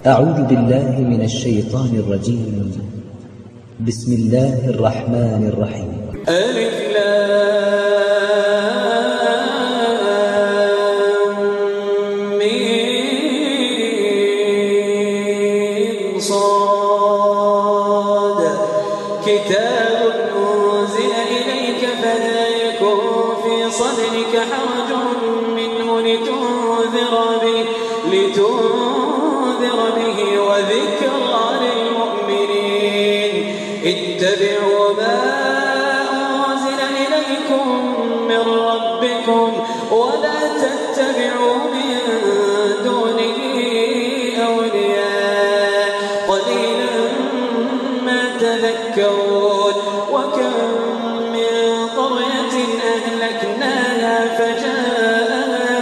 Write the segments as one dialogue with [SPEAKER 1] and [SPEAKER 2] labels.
[SPEAKER 1] أعوذ بالله من الشيطان الرجيم. بسم الله الرحمن الرحيم.
[SPEAKER 2] ألف لام ميم صاد كتاب أنزل إليك فلا يكن في صدرك حرج منه لتنذر به وذكرى للمؤمنين. اتبعوا ما أنزل إليكم من ربكم ولا تتبعوا من دونه أولياء قليلا ما تذكرون. وكم من قرية أهلكناها فجاءها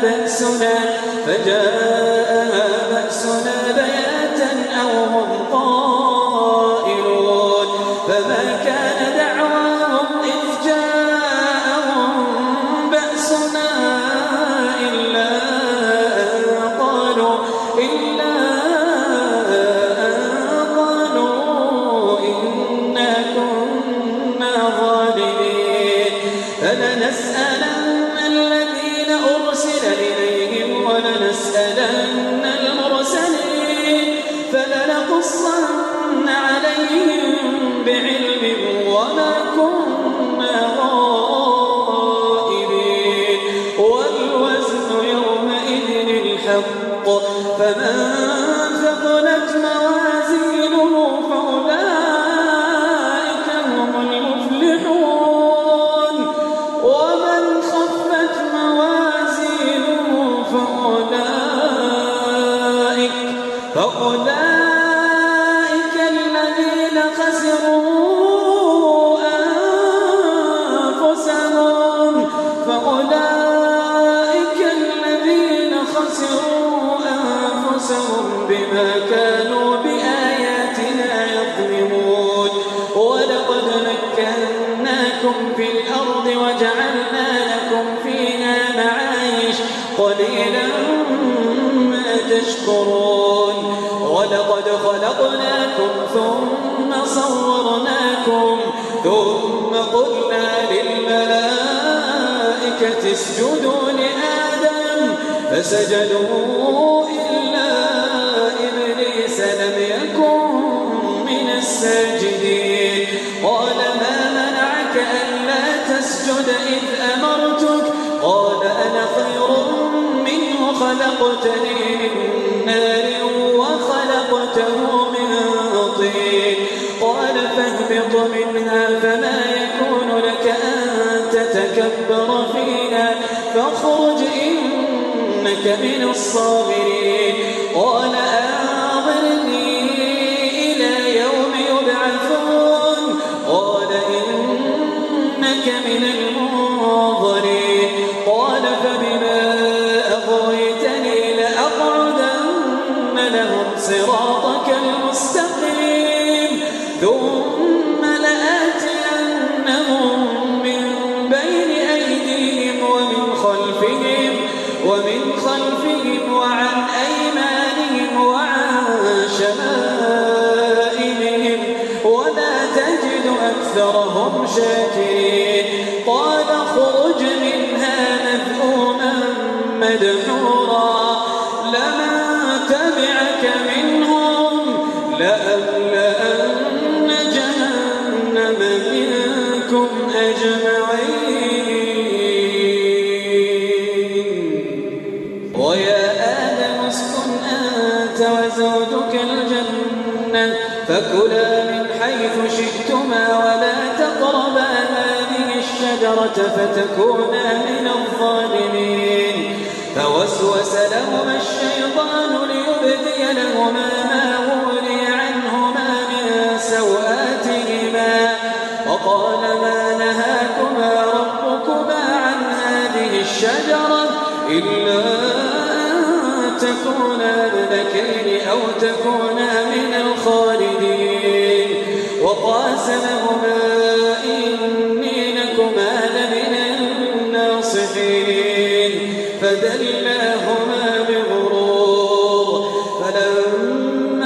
[SPEAKER 2] بأسنا بياتا أو هم قائلون. فما كان دعواهم إذ جاءهم بأسنا إلا أن قالوا إنا كنا ظالمين. فلنسألن الذين أرسل إليهم ولنسألن المرسلين فلنقصن عليهم بعلم وما كنا غائبين. والوزن يومئذ الحق فمن ثقلت موازينه فأولئك هم المفلحون ومن خفت موازينه فأولئك الذين خسروا أنفسهم بما كانوا بآياتنا يظلمون. ولقد مكناكم في الأرض وجعلنا لكم فيها معايش قليلا ما تشكرون. ولقد خلقناكم ثم صورناكم ثم قلنا للملائكة اسجدوا لآدم فسجدوا إلا إبليس لم يكن من الساجدين. قال ما منعك ألا تسجد إذ أمرتك؟ قال أنا خير منه خلقتني من نار وخلقته من طين. قال فاهبط منها فما يكون لك أن تتكبر فيها فاخرج إنك من الصاغرين. قال أنظرني إلى يوم يبعثون. قال إنك من المنظرين. قال فبما أغويتني لأقعدن لهم صراطك المستقيم ثم لآتينهم من بين أيديهم ومن خلفهم وعن أيمانهم وعن شمائلهم ولا تجد أكثرهم شاكرين. قال اخرج منها مذءوما مدحورا لمن تبعك منهم لأملأن جهنم منكم أجمعين. ويا آدم اسكن أنت وزوجك الجنة فكلا من حيث شئتما ولا تقربا هذه الشجرة فتكونا من الظالمين. فوسوس لهما الشيطان ليبدي لهما ما ولي عنهما من سوآتهما وقال ما نهاكما ربكما عن هذه الشجرة إلا أن تكونا ملكين أو تكونا من الخالدين. وقاسمهما إني لكما لمن الناصحين. فدلاهما بغرور فلما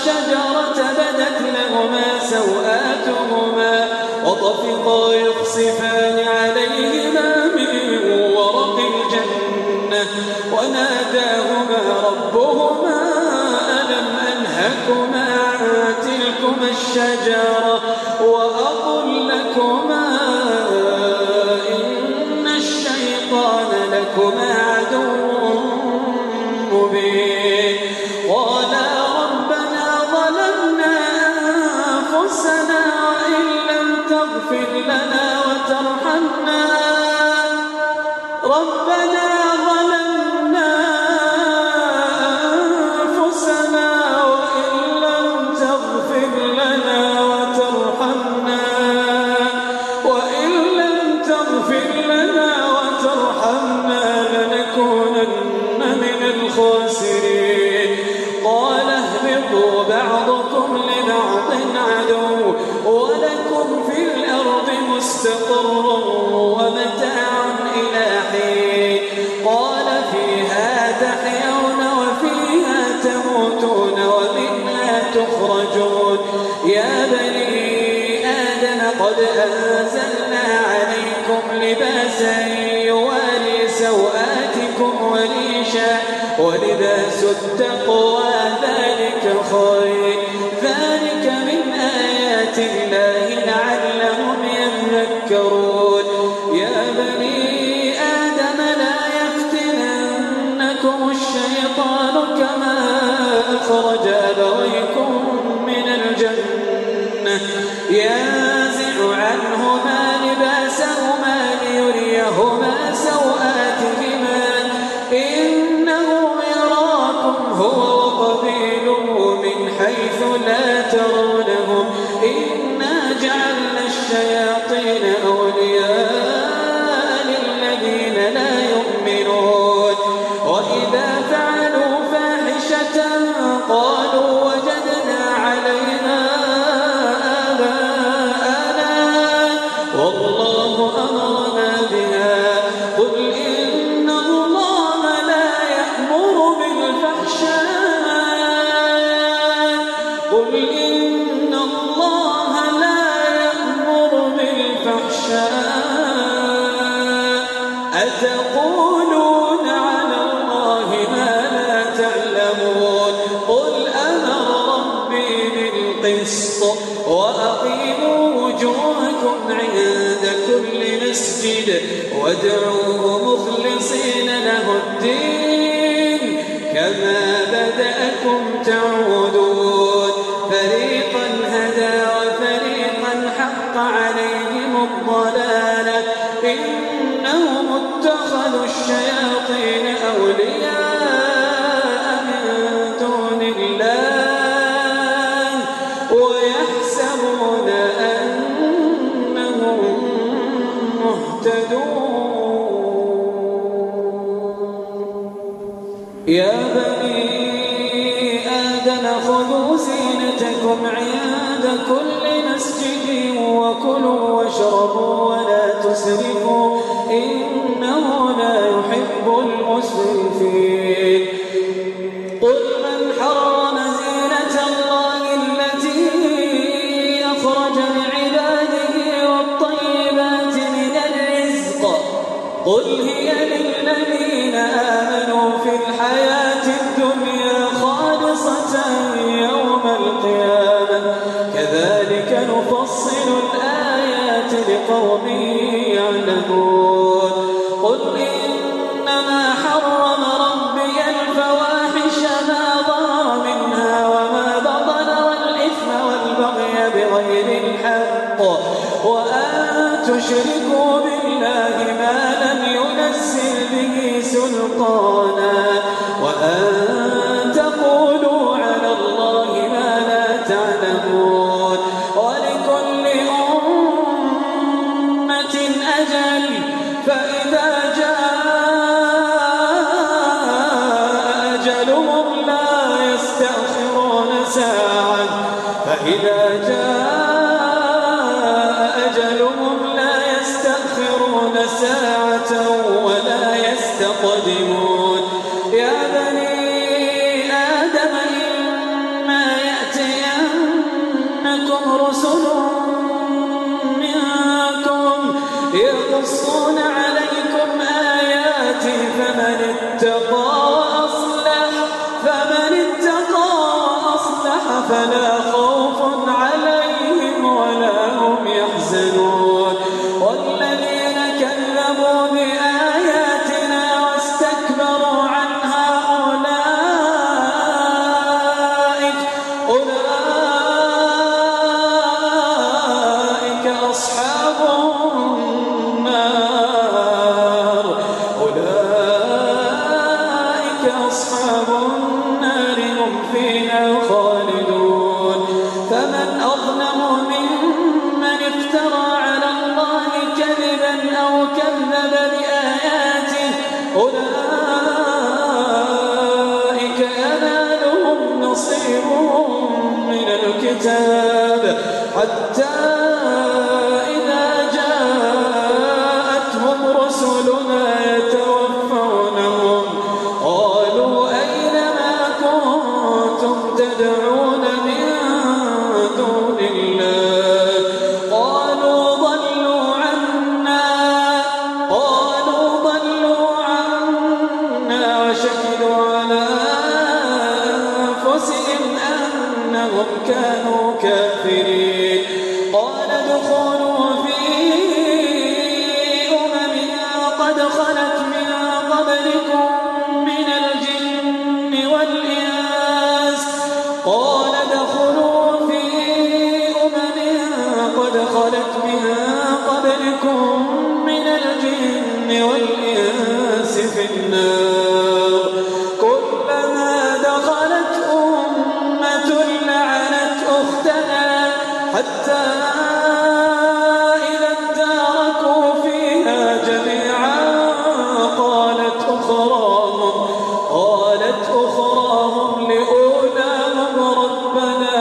[SPEAKER 2] الشجرة بدت لهما سوآتهما وطفقا يخصفان عليهما من ورق الجنة وناداهما ربهما ألم أنهكما عن تلكما الشجرة وأقل لكما إن الشيطان لكما عدو مبين قالا ربنا ظلمنا أنفسنا وإن لم تغفر لنا وترحمنا ربنا ظلمنا أنفسنا وإن لم تغفر لنا وترحمنا لنكونن من الخاسرين قال اهبطوا بعضكم لبعض عدو ولكم في الأرض مستقر ومتاع إلى حين قال فيها تحيون وفيها تموتون ومنها تخرجون يا بني آدم قد أنزلنا عليكم لباسا يواري سوآتكم وريشا ولباس التقوى ذلك خير ذلك من آيات الله لعلهم يذكرون يا بني آدم لا يفتننكم الشيطان كما أخرج أبويكم من الجنة ينزع عنهما لباسهما ليريهما سوآتهما إنه يراكم هو وقبيله من حيث لا ترونهم إنا جعلنا الشياطين أولياء للذين لا يؤمنون وإذا فعلوا فاحشة قالوا وجدنا عليها آباءنا والله أمرنا بها قل إن الله لا يأمر بالفحشاء أتقولون على الله ما لا تعلمون قل أمر ربي بالقسط وأقيموا وجوهكم عند كل مسجد وادعوه مخلصين له الدين كما بدأكم تعودون فريقا هدى وفريقا حق عليهم الضلالة إنهم اتخذوا الشياطين أولياء من دون الله ويحسبون أنهم مهتدون يا بني آدم خذوا زينتكم عند كل مسجد وكلوا واشربوا ولا تسرفوا إنه لا يحب المسرفين قل من حرم زينة الله التي أخرج لعباده والطيبات من الرزق قل هي للذين آمنوا في الحياة الدنيا خالصة يوم القيامة كذلك نفصل الآيات لقوم يعلمون قل إنما حرم ربي الفواحش ما ظهر منها وما بطن والإثم والبغي بغير الحق وأن تشركوا بالله ما لم ينزل به سلطانا وأن تقولوا على الله ما لا تعلمون ولكل أمة أجل فإذا جاء أجلهم لا يستأخرون ساعة فإذا جاء أجلهم لا يستأخرون ساعة ولا يستقدمون يا بني آدم إما يأتي رسل منكم يقصون عليكم آياتي فمن اتقى وأصلح فلا خوف عليهم ولا هم يحزنون والذين كذبوا بآياتنا واستكبروا عنها أولئك أصحاب النار هم فيها خالدون فمن أظلم ممن افترى على الله كذبا أو كذب بآياته أولئك ينالهم نصيبهم من الكتاب حتى إذا جاءتهم رسلنا يتوفونهم قالوا أين ما كنتم تدعون من دون الله قالوا ضلوا عنا وشهدوا على أنفسهم أنهم كانوا كافرين قال ادخلوا في قد خلت من قبلكم من الجن والإنس قال ادخلوا في قد خلت من قبلكم من الجن والإنس في النار كلما دخلت أمة لعنت أختها حتى قالت أخراهم لأولاهم ربنا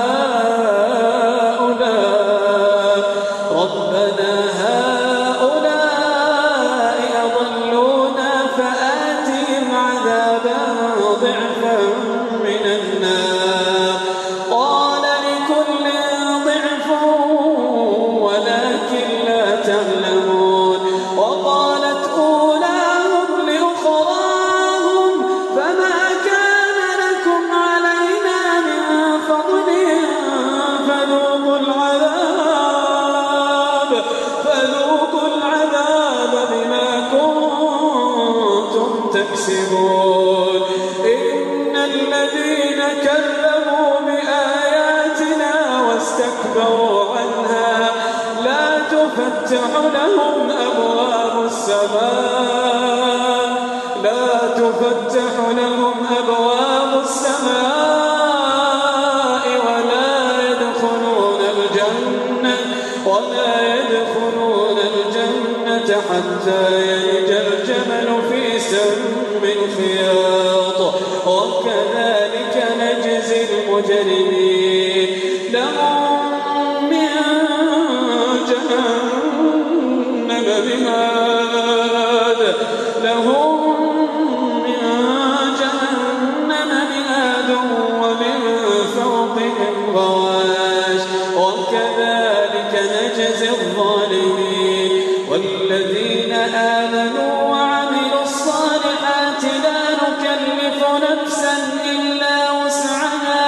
[SPEAKER 2] هؤلاء أضلونا فآتهم عذابا ضعفا من النار قال لكل ضعف ولكن لا تعلمون وقالت أولاهم لأخراهم فما كان لكم علينا من فضل فذوقوا العذاب بما كنتم تكسبون إن الذين كذبوا بآياتنا واستكبروا عنها لا تفتح لهم أبواب السماء ولا يدخلون الجنة حتى يلج الجمل في سم الخياط وكذلك نجزي المجرمين لهم من جهنم مهاد ومن فوقهم غواش وكذلك نجزي الظالمين والذين آمنوا وعملوا الصالحات لا نكلف نفسا إلا وسعها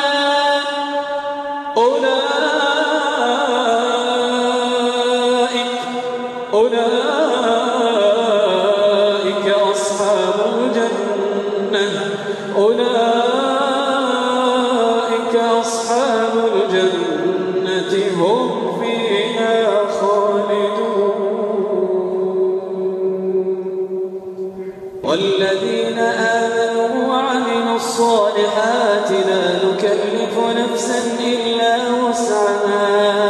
[SPEAKER 2] أولئك أصحاب الجنة هم فيها خالدون والذين آمنوا وعملوا الصالحات لا نكلف نفسا إلا وسعها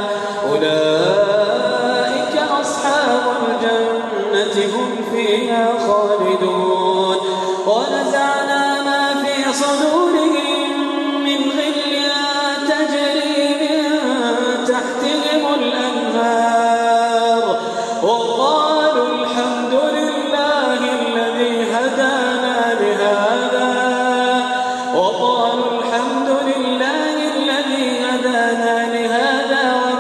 [SPEAKER 2] أولئك أصحاب الجنة هم فيها خالدون ونزعنا ما في صدورهم من غل تجري من تحتهم الأنهار وقالوا الحمد لله الذي هدانا لهذا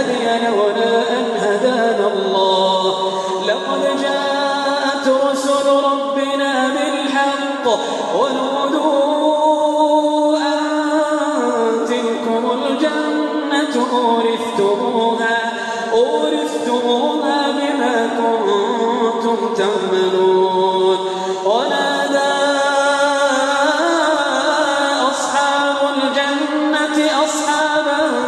[SPEAKER 2] نهتدي لولا أن هدانا الله لقد جاءت رسل ربنا بالحق ونودوا أن تلكم الجنة أورثتموها بما كنتم تعملون ونادى أصحاب الجنة أصحاب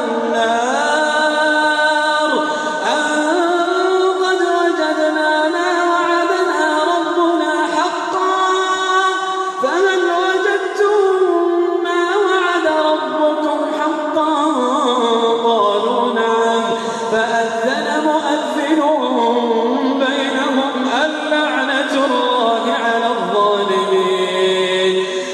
[SPEAKER 2] النار أن قد وجدنا ما وعدنا ربنا حقا فهل وجدتم ما وعد ربكم حقا قالوا نعم فأذن مؤذن بينهم اللعنة الله على الظالمين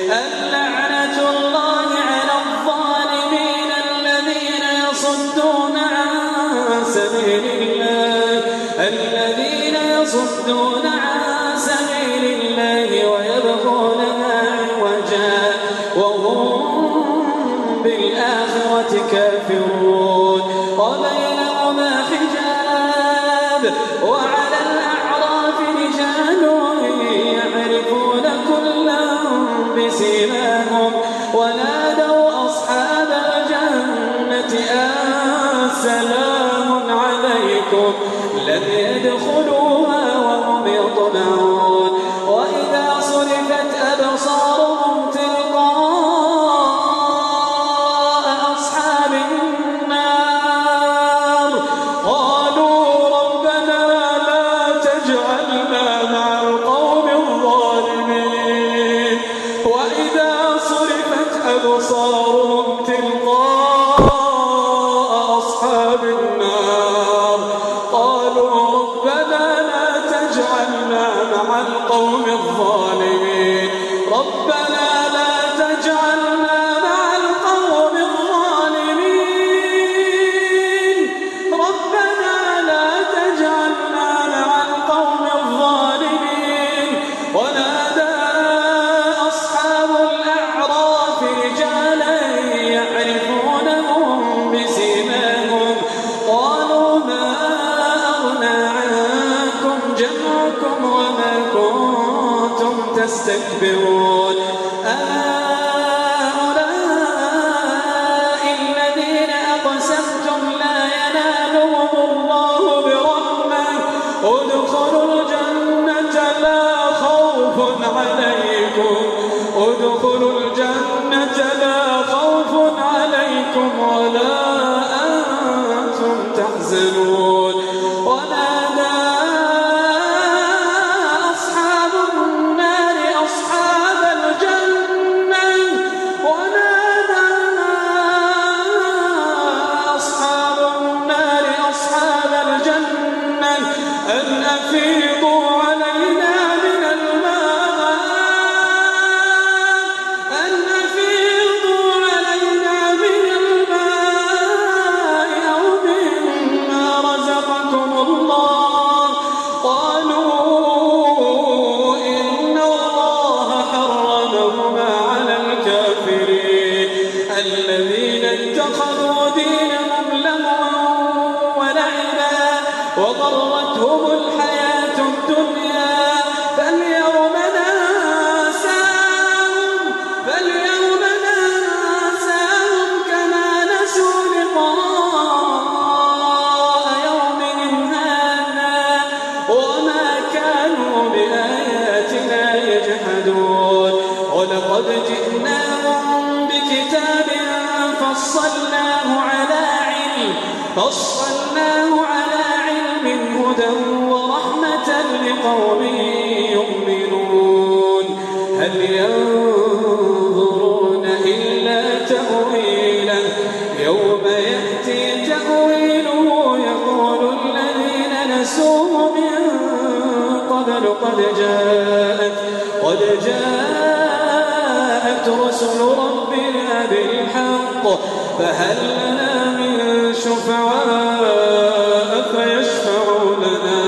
[SPEAKER 2] الذين يصدون عن سبيل الله ويبغونها عوجا وهم بالآخرة كافرون وبينهما حجاب وعلى الأعراف رجال يعرفون كلا بسيماهم ونادوا أصحاب الجنة أن سلام عليكم لم يدخلوها وهم يطمعون وإذا صرفت أبصارهم تلقاء أصحاب النار قالوا ربنا لا تجعلنا مع القوم الظالمين وإذا صرفت أبصارهم تلقاء أصحاب النار قالوا ربنا لا تجعلنا مع القوم الظالمين ربنا لا تجعلنا مع القوم الظالمين ربنا لا تجعلنا مع القوم الظالمين ونادى أصحاب الأعراف رجالا يعرفونهم بسيماهم قالوا ما أغنى عنكم جمعكم وما كنتم تستكبرون أهؤلاء الذين أقسمتم لا ينالهم الله برحمة ادخلوا الجنة لا خوف عليكم ولا أنتم تحزنون ونادى أصحاب النار أصحاب الجنة أن أفيضوا علينا من الماء أو مما رزقكم الله قالوا إن الله حرمهما على الكافرين الذين اتخذوا دينهم لهوا ولعبا وغرتهم الحياة الدنيا فاليوم ننساهم كما نسوا لقاء يومهم هذا وما كانوا بآياتنا يجحدون ولقد جئناهم بكتاب فصلناه على علم هدى ورحمة لقوم يؤمنون هل ينظرون إلا تأويله يوم يأتي تأويله يقول الذين نسوه من قبل قد جاءت رسل ربنا بالحق فهل لنا من شفعاء فيشفعوا لنا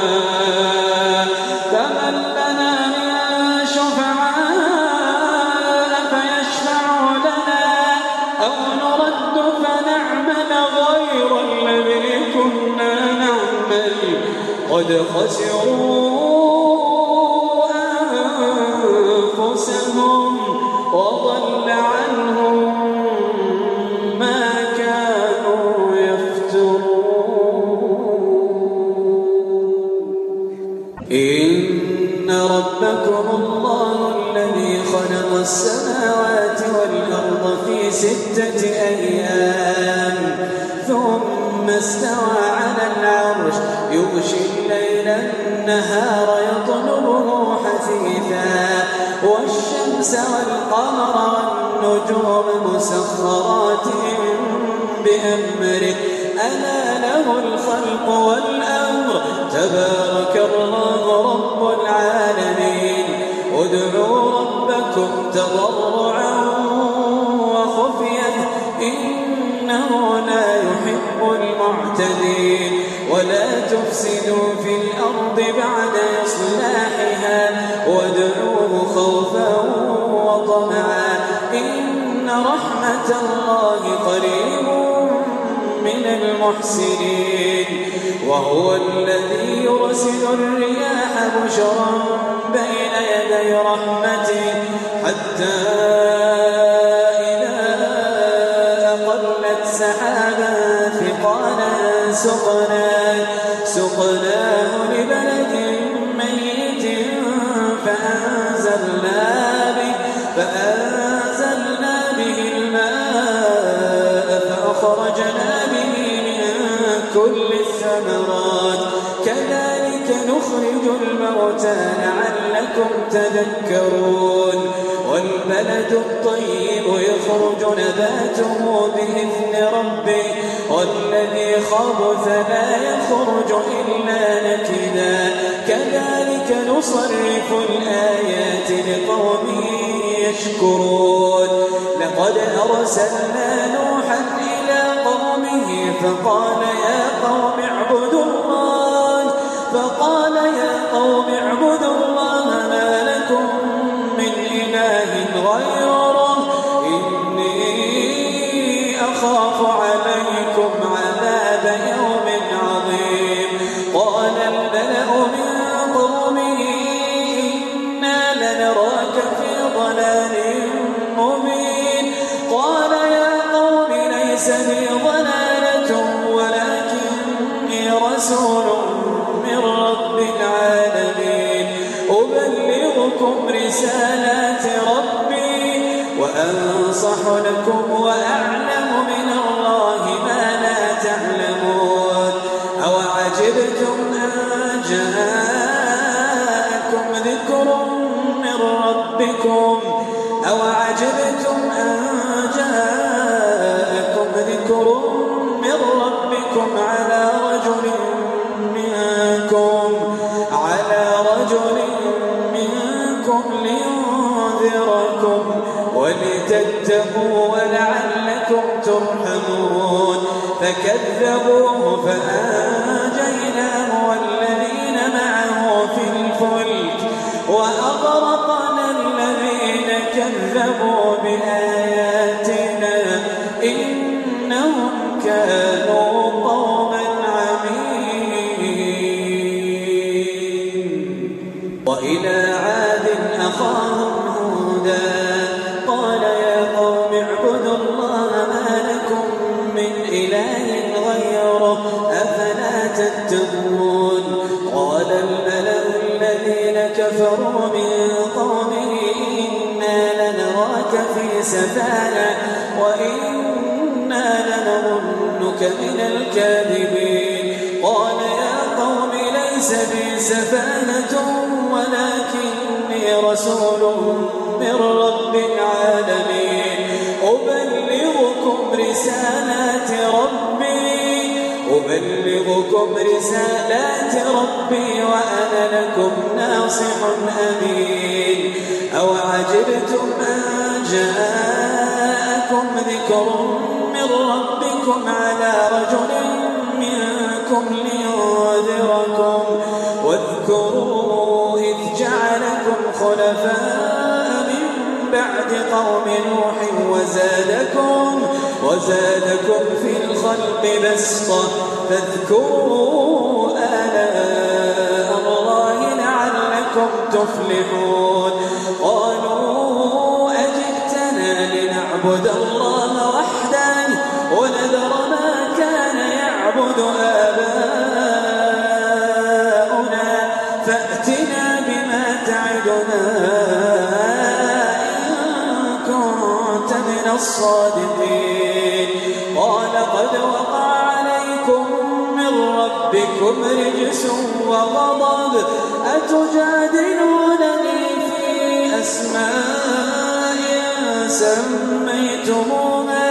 [SPEAKER 2] أو نرد فنعمل غير الذي كنا كنا نعمل قد خسروا أنفسهم وضل عنهم ما كانوا يفترون. إن ربكم الله الذي خلق السماوات والأرض في 6 أيام ثم استوى على العرش يغشي الليل النهار يطلبه حثيثا والشمس والقمر والنجوم مسخرات بأمره ألا له الخلق والأمر تبارك الله رب العالمين. ادعوا ربكم تضرعا وخفيا إنه لا يحب المعتدين. ولا تفسدوا في الأرض بعد إصلاحها وادعوه خوفا وطمعا إن رحمة الله قريب من المحسنين. وهو الذي يرسل الرياح بشرا بين يدي رحمته حتى إذا أقلت سحابا ثقالا سقناه لبلد ميت فأنزلنا به الماء فأخرجنا به من كل الثمرات كذلك نخرج الموتى لعلكم تذكرون. والبلد الطيب يخرج نباته بإذن ربه والذي خبث لا يخرج إلا نكدا كذلك نصرف الآيات لقوم يشكرون. لقد أرسلنا نوحا إلى قومه فقال يا قوم اعبدوا الله ما لكم من إله غيره إني أخاف عليكم عذاب يوم عظيم. قال الملأ من قومه إنا لنراك في ضلال مبين. قال يا قوم ليس بي ضلالة ولكني رسول من رب العالمين أبلغكم رسالات ربي وأنصح لكم وأعلم من الله ما لا تعلمون. أوعجبتم أن جاءكم ذكر من ربكم على رجل منكم لينذركم ولتتقوا ولعلكم ترحمون. فكذبوه فأنجيناه والذين معه في الفلك وأغرقنا الذين كذبوا بآياتنا إنهم كانوا قوما عمين. وإلى عاد أخاهم هودا قال يا قوم اعبدوا الله ما لكم من إله غيره أفلا تتقون. قال الملأ الذين كفروا من قومه إنا لنراك في سفاهة وإنا لنظنك من الكاذبين. قال يا قوم ليس بي سفاهة ولكني رسول من رب العالمين أبلغكم رسالات ربي وأنا لكم ناصح أمين. أوعجبتم أن جاءكم ذكر من ربكم على رجل منكم لينذركم واذكروا إذ جعلكم خلفاء من بعد بعد قوم نوح وزادكم في الخلق بسطة فاذكروا آلاء الله لعلكم تفلحون قالوا أجئتنا لنعبد الله وحده ونذر ما كان يعبد آباؤنا فأتنا بما تعدنا إن كنت من الصادقين قال قد وقع عليكم من ربكم رجس وغضب أتجادلونني في أسماء سميتموها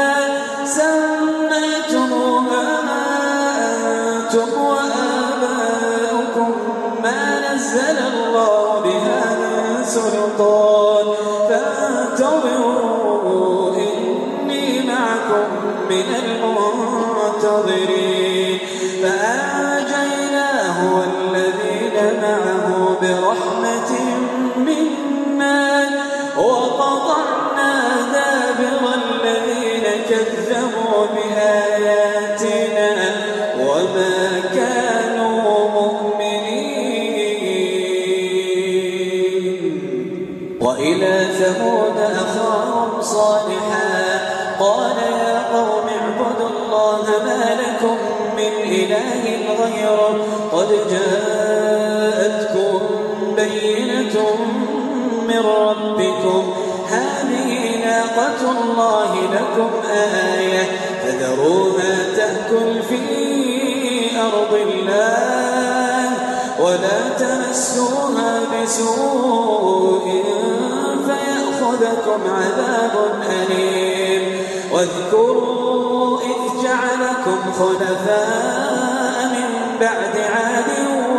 [SPEAKER 2] أنتم وآباؤكم ما نزل الله بها من سلطان فانتظروا إني معكم من المنتظرين فأنجيناه والذين معه برحمة منا وقطعنا دابر الذين كذبوا بآياتنا وما كانوا مؤمنين وإلى ثمود أخاهم صالحا قال يا قوم اعبدوا الله ما لكم من إله غيره قد جاءتكم بينة من ربكم هذه ناقة الله لكم آية فذروها تأكل في أرض الله ولا تمسوها بسوء فيأخذكم عذاب أليم واذكروا إذ جعلكم خلفاء من بعد عاد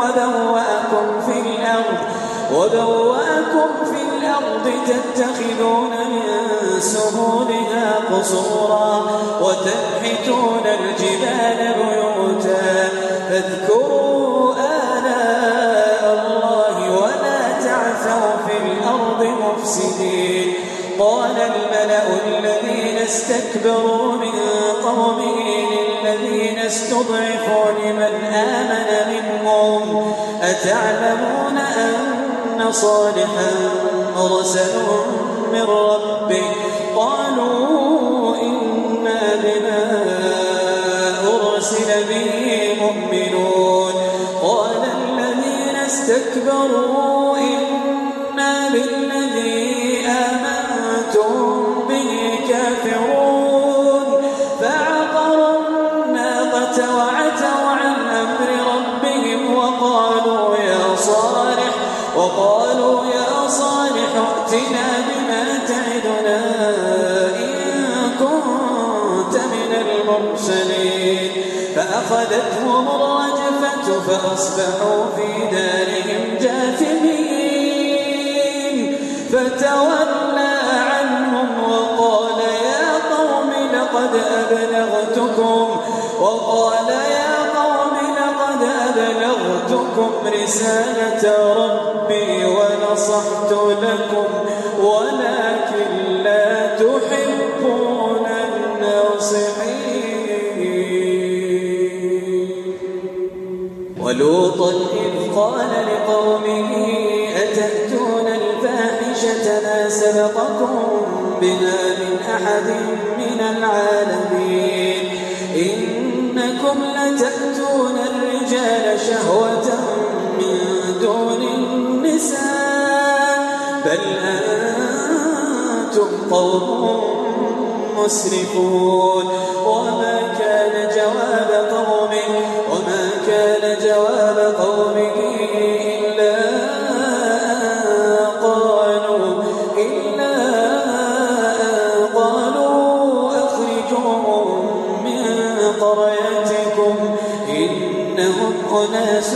[SPEAKER 2] وبوأكم في الأرض تتخذون من سهولها قصورا وتنحتون الجبال بيوتا فاذكروا آلاء الله ولا تعثوا في الأرض مفسدين قال الملأ الذين استكبروا من قومه للذين استضعفوا لمن آمن منهم أتعلمون أن صالحا مرسل من ربه قالوا إنا بما أرسل به مؤمنون قال الذين استكبروا إنا بالذي آمنتم به كافرون فعقروا الناقة وعتوا عن أمر ربهم وقالوا يا صالح ائتنا بما تعدنا إن كنت من المرسلين فأخذتهم الرجفة فأصبحوا في دارهم جاثمين فتولى عنهم وقال يا قوم لقد أبلغتكم رسالة ربي ونصحت لكم ولكن لا تحبون الناصحين ولوطا إذ قال لقومه أتأتون الفاحشة ما سبقكم بها من أحد من العالمين إنكم لتأتون الرجال شهوة من دون النساء بل أنتم قوم مسرفون وما كان جواب قومه إلا أن قالوا أخرجوهم من قريتكم إنهم أناس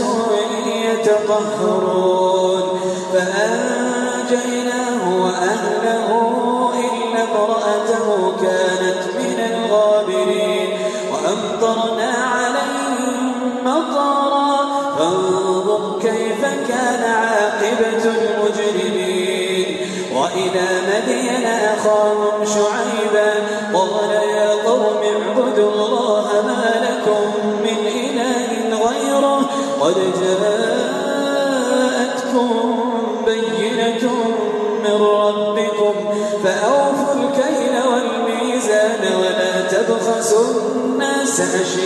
[SPEAKER 2] يتطهرون فأنجيناه وأهله إلا امرأته كانت من الغابرين وأمطرنا عليهم مطرا فانظر كيف كان عاقبة المجرمين وإلى مدين أخاهم شعيبا قال يا قوم اعبدوا الله ما لكم من إله غيره قد جاءتكم بينة من ربكم فأوفوا الكيل والميزان ولا تبخسوا الناس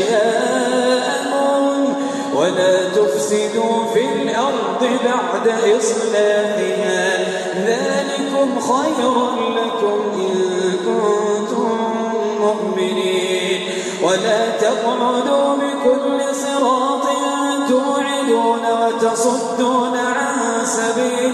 [SPEAKER 2] أشياءهم ولا تفسدوا في الأرض بعد إصلاحها ذلكم خير لكم إن كنتم مؤمنين ولا تقعدوا بكل صراط توعدون وتصدون عن سبيل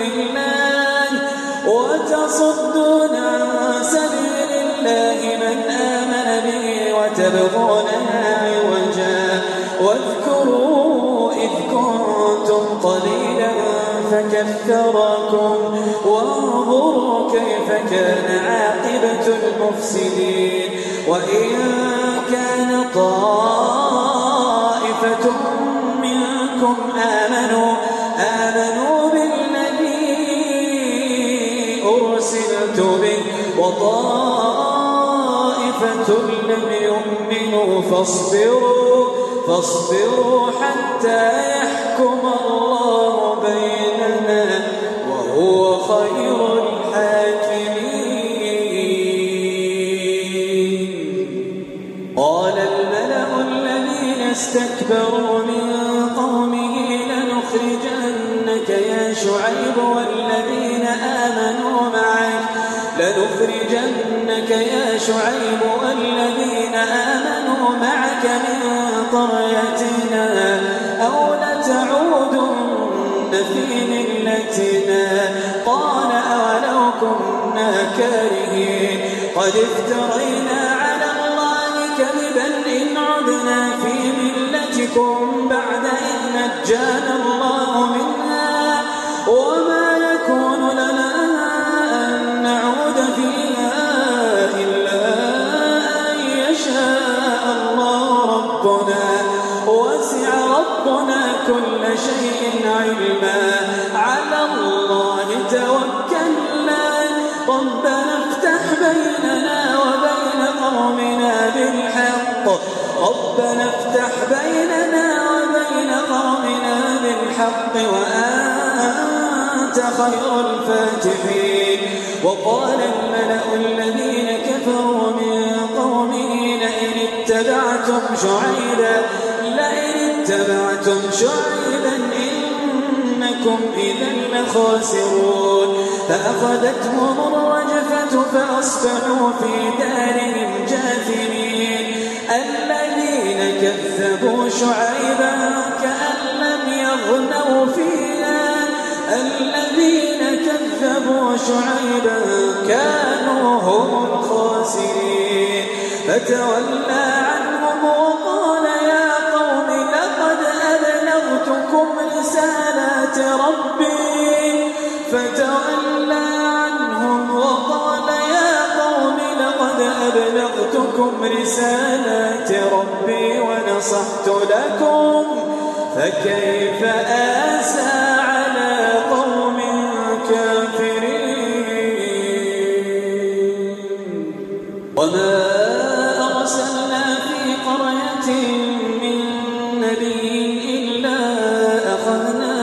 [SPEAKER 2] الله من آمن به وتبغونها عوجا واذكروا إذ كنتم قليلا فكثركم وانظروا كيف كان عاقبة المفسدين وإن كان طائفة منكم آمنوا بالذي أرسلت به وطائفة لم يؤمنوا فاصبروا حتى يحكم الله بيننا وهو خير الحاكمين قال الملأ الذين استكبروا من قومه لنخرجنك يا شعيب والذين آمنوا معك من قريتنا أو لتعودن في ملتنا قال أولو كنا كارهين قد افترينا على الله كذبا إن عدنا في ملتكم بعد إذ نجانا الله منها وما يكون لنا أن نعود فيها إلا أن يشاء الله ربنا وسع ربنا كل شيء علما على الله توكلنا ربنا افتح بيننا وبين قومنا بالحق وأنت خير الفاتحين وقال الملأ الذين كفروا من قومه لئن اتبعتم شعيبا إنكم إذا لخاسرون فأخذتهم الرجفة فأصبحوا في دارهم جاثمين الذين كذبوا شعيبا كأن لم يغنوا فيها الذين كذبوا شعيبا كانوا هم الخاسرين فتولى عنهم وقال يا قوم لقد أبلغتكم رسالات ربي ونصحت لكم فكيف آسى على قوم كافرين وما أرسلنا في قرية من نبي إلا أخذنا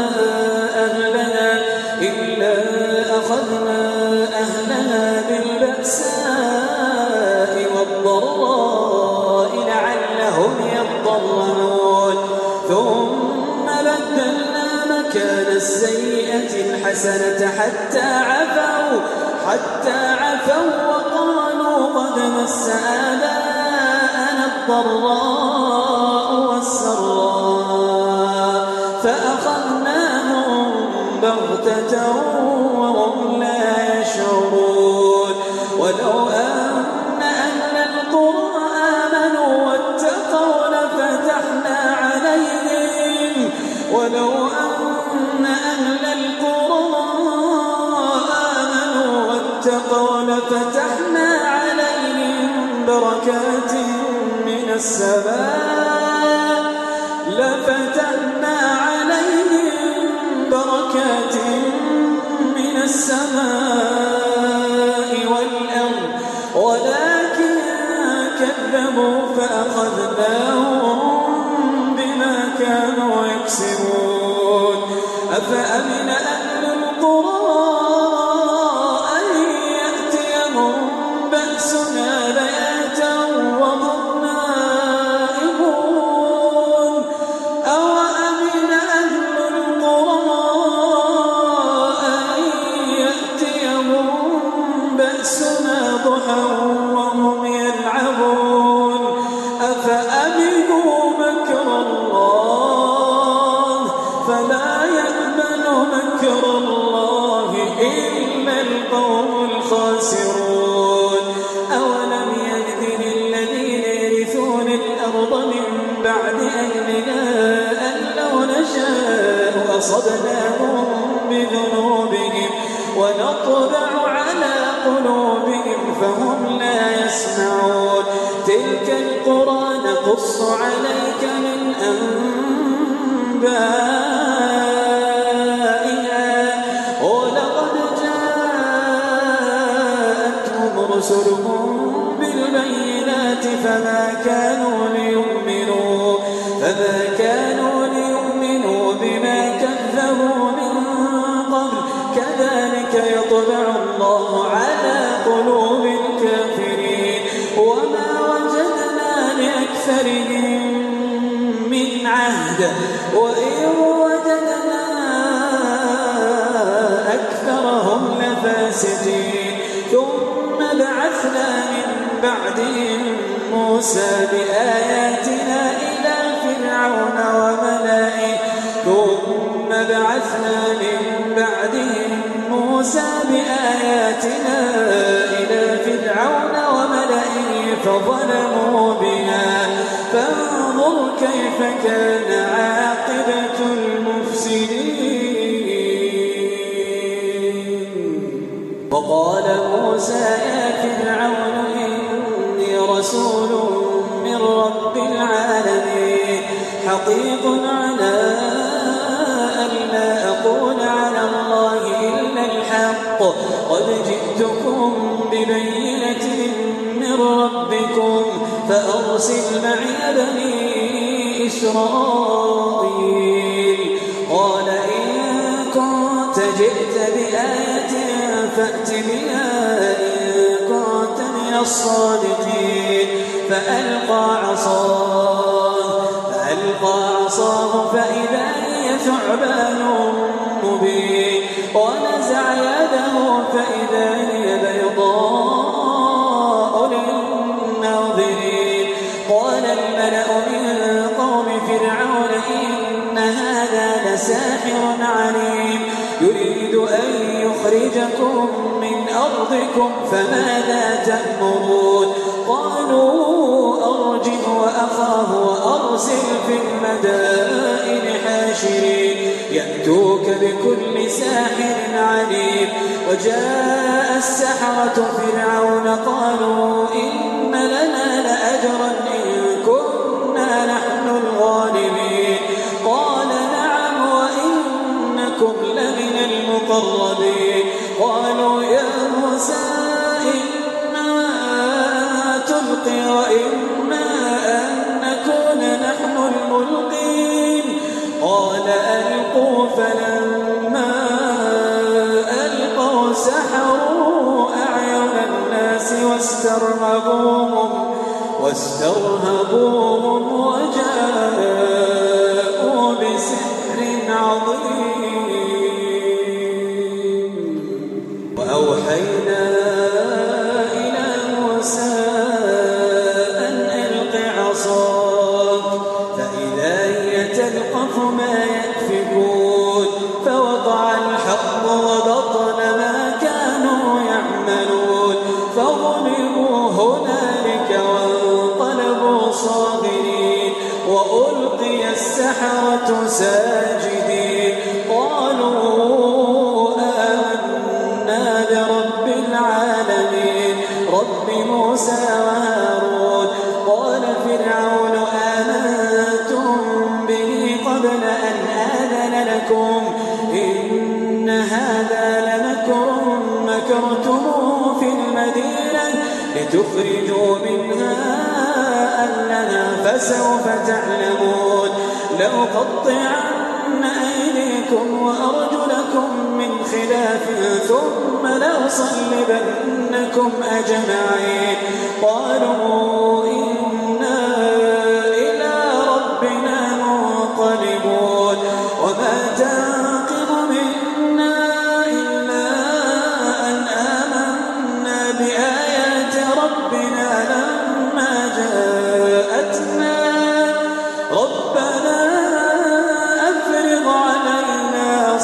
[SPEAKER 2] أهلها بالبأساء والضراء لعلهم يضرعون ثم بدلنا مكان السيئة الحسنة حتى عفوا وقالوا قد مس آباءنا الضراء والسراء فأخذناهم بغتة وهم لا يشعرون ولو أن أهل القرى آمنوا واتقوا لفتحنا عليهم بركات من السماء كذبوا فأخذناهم بما كانوا يكسبون. أفأمن أهل القرى أن يأتيهم بأسنا بياتا وهم نائمون أوأمن أهل القرى أن يأتيهم بأسنا ضحى وهم يلعبون أفأمنوا مكر الله فلا يأمن مكر الله إلا القوم الخاسرون. أولم يهد للذين يرثون الأرض من بعد أهلها أن لو نشاء أصبناهم بذنوبهم ونطبع على قلوبهم فهم لا يسمعون. تلك القرى نقص عليك من أنبائها ولقد جاءتهم رسلهم بالبينات فما كانوا ليؤمنوا بما كذبوا من قبل كذلك يطبع الله على قلوب الكافرين. وما وجدنا لأكثرهم من عهد وإن وجدنا أكثرهم لفاسقين. ثم بعثنا من بعدهم موسى بآياتنا إلى فرعون وملئه فظلموا بها فانظر كيف كان عاقبة المفسدين. وقال موسى يا فرعون إني رسول من رب العالمين حقيق على ألا أقول على الله إلا الحق قد جئتكم ببينة من ربكم فأرسل معي بني إسرائيل. قال إن كنت جئت بآية فأت بها إن كنت من الصادقين. فألقى عصاه فإذا هي ثعبان مبين ونزع يده فإذا هي بيضاء للناظرين. قال الملأ من قوم فرعون إن هذا لساحر عليم يريد أن يخرجكم من أرضكم فماذا تأمرون. قالوا أرجه وأخاه وأرسل في المدائن حاشرين يأتوك بكل ساحر عليم. وجاء السحرة فرعون قالوا إن لنا لأجرا إن كنا نحن الغالبين. قال نعم وإنكم لمن المقربين. قالوا يا موسى إما تلقي وإما أن نكون نحن الملقين. قال ألقوا فلما ألقوا سحروا أعين الناس واسترهبوهم وجاءوا بسحر عظيم. وأوحينا إلى موسى أن ألق عصاك فإذا هي تلقف ما يأفكون. فوقع الحق وبطل ما كانوا يعملون فغلبوا هنالك وانقلبوا صاغرين وألقي السحرة ساجدين. قالوا آمنا برب العالمين رب موسى وهارون. قال فرعون آمنتم به قبل أن آذن لكم إن هذا لمكر مكرتموه في المدينة لتخرجوا منها فسوف تعلمون لأقطعن أيديكم وأرجلكم من خلاف ثم لأصلبنكم أجمعين قالوا إنا إلى ربنا منقلبون وما تنقم منا إلا أن آمنا بآيات ربنا لما جاءتنا ربنا أفرغ علينا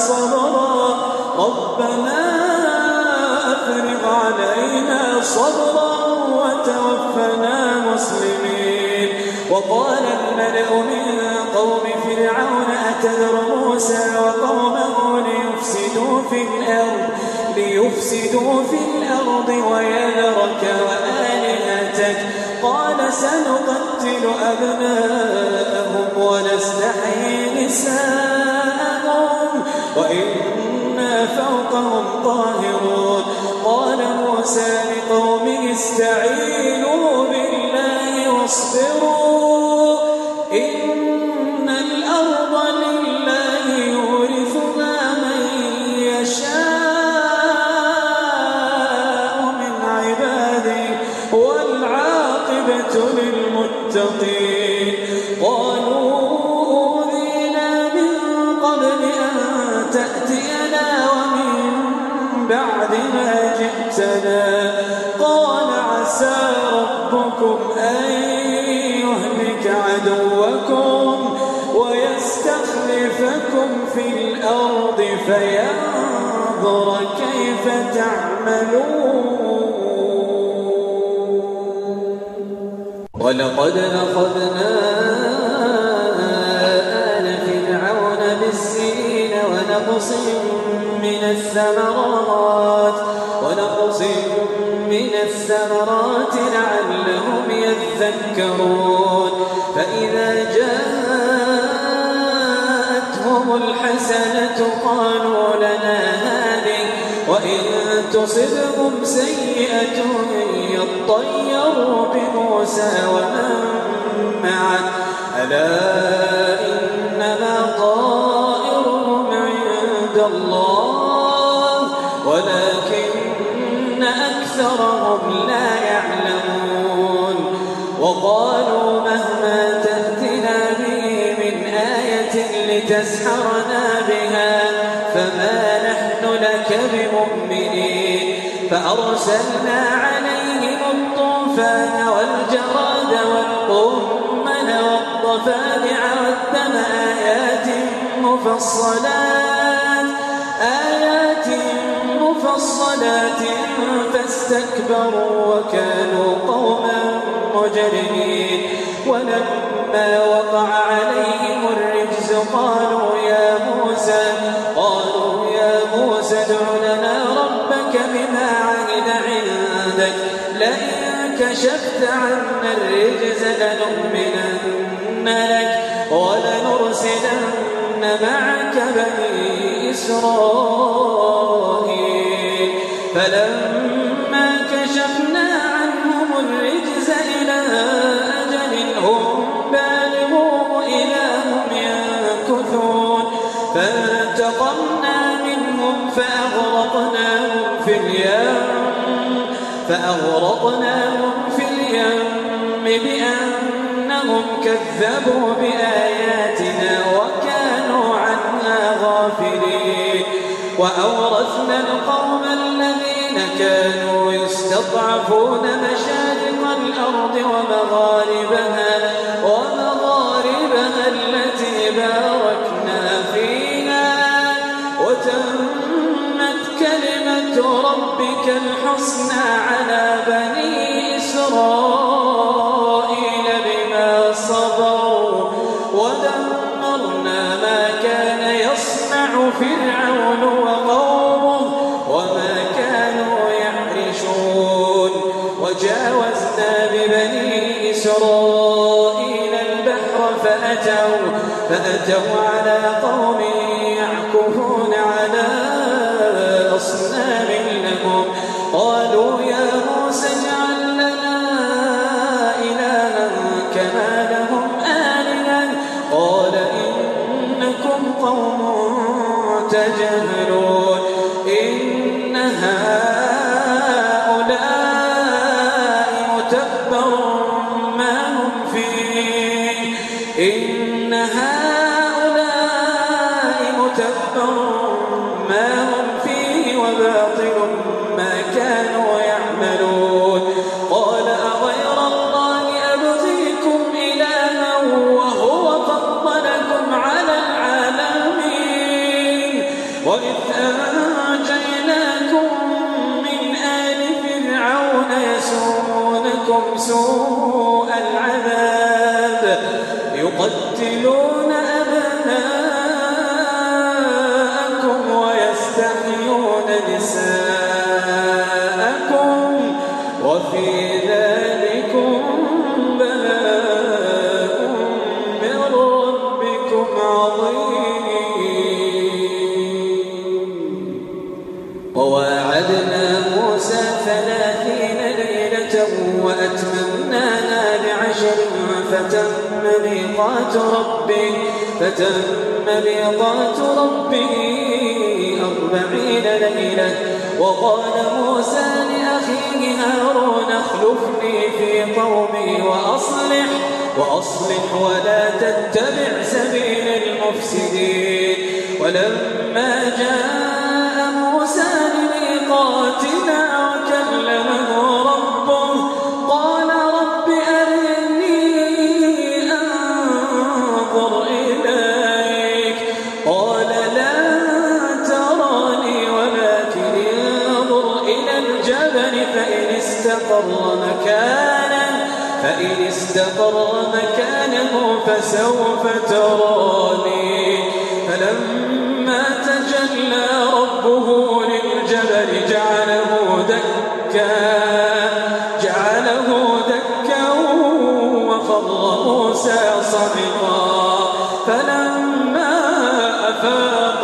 [SPEAKER 2] صبرا وتوفنا مسلمين وقال الملأ من قوم فرعون أتذر موسى وقومه ليفسدوا في الأرض ويذرك وآلهتك قال سنقتل أبناءهم ونستحيي نساءهم وإنا فوقهم قاهرون قال موسى لقومه استعينوا بالله واصبروا إن الأرض لله يورثها من يشاء من عباده والعاقبة للمتقين قالوا أوذينا من قبل أن تأتينا ومن بعد ما جئتنا قال عسى ربكم أن يهلك عدوكم ويستخلفكم في الأرض فينظر كيف تعملون ولقد أخذنا آل فرعون بالسنين ونقص من الثمرات لعلهم يذكرون فإذا جاءتهم الحسنة قالوا لنا هذه وإن تصبهم سيئة يطيروا بموسى ومن معه ألا إنما طائرهم عند الله ولكن أكثرهم لا يعلمون وقالوا مهما تأتنا به من آية لتسحرنا بها فما نحن لك بمؤمنين فأرسلنا عليهم الطوفان والجراد والقمل والضفادع والدم آيات مفصلات فاستكبروا وكانوا قوما مجرمين ولما وقع عليهم الرجز قالوا يا موسى ادع لنا ربك بما عهد عندك لئن كشفت عنا الرجز لنؤمنن لك ولنرسلن معك بني إسرائيل فلما كشفنا عنهم الرجز إلى أجل هم بالغوه إذا هم ينكثون فانتقمنا منهم فأغرقناهم في اليم بأنهم كذبوا بآياتنا وكانوا عنها غافلين وأورثنا القوم الذين كانوا يستضعفون مشارق الأرض ومغاربها التي باركنا فيها وتمت كلمة ربك الحسنى على بني إسرائيل بما صبروا ودمرنا ما كان يصنع فرعون وقومه وما كانوا يعرشون وجاوزنا ببني إسرائيل البحر فأتوا على قوم يعكفون على أصنام لهم قالوا يا موسى اجعل لنا إلها كما لهم متبر ما هم فيه إن هؤلاء متبر ما هم فيه وباطل ما كانوا يعملون قال أغير الله أبغيكم إلها وهو فضلكم على العالمين وإذ أنجيناكم من آل فرعون يسومونكم سوء العذاب يقتلون أبناءكم ويستحيون نساءكم وفي ذلكم بلاء من ربكم عظيم وواعدنا موسى 30 ليلة وأتممناها ب10 فتم ميقات ربه 40 ليلة وقال موسى لأخيه هارون اخلفني في قومي وأصلح ولا تتبع سبيل المفسدين ولما جاء موسى لميقاتنا وكلمه ربه قال رب أرني أنظر إليك قال لن تراني ولكن انظر إلى الجبل فإن استقر مكانه فسوف تراني فلما تجلى ربه للجبل جعله دكا وخر موسى صعقا فلما أفاق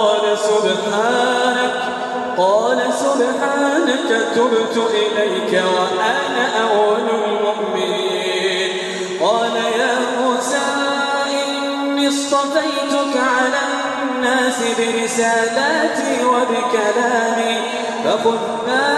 [SPEAKER 2] قال سبحانك تبت إليك وأنا أول المؤمنين قال يا موسى إني اصطفيتك على الناس برسالاتي وبكلامي فخذ ما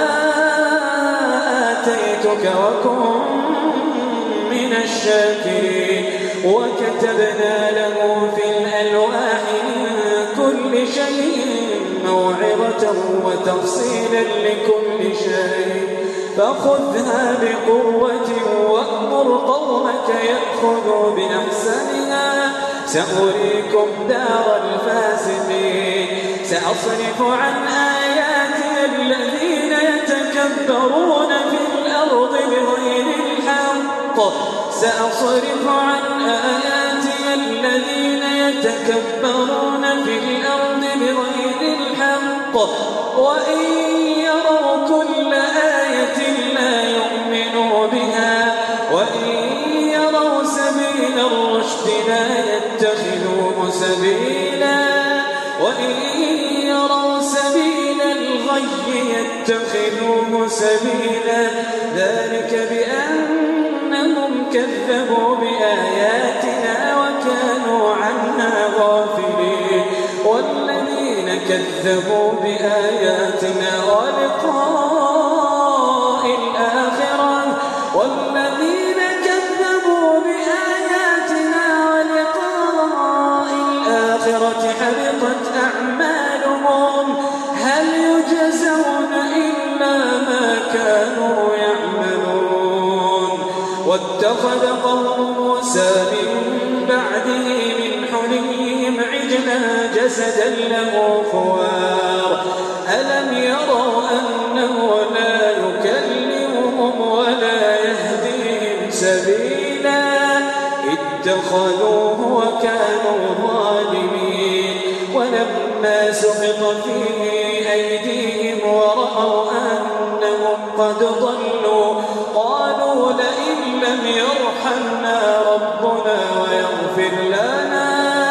[SPEAKER 2] آتيتك وكن من الشاكرين وكتبنا له في الألواح من كل شيء موعظة وتفصيلا لكل شيء فخذها بقوة وأمر قومك يأخذوا بأحسنها سأريكم دار الفاسقين سأصرف عن آياتي الذين يتكبرون في الأرض بغير الحق وإن يروا كل آية لا يؤمنوا بها وإن يروا سبيل الرشد لا يتخذوه سبيلا وإن يروا سبيل الغي يتخذوه سبيلا ذلك بأنهم كذبوا بآياتنا وكانوا عنها غافلين والذين كذبوا بآياتنا ولقاء الآخرة حبطت أعمالهم هل يجزون إلا ما كانوا يعملون واتخذ قوم موسى من بعده من حليهم عجلا جسدا له خوار ألم يروا أنه لا يكلمهم ولا يهديهم سبيلا اتخذوه وكانوا ظالمين ولما سقط في أيديهم ورأوا أنهم قد ضلوا قالوا لئن لم يرحمنا ربنا ويغفر لنا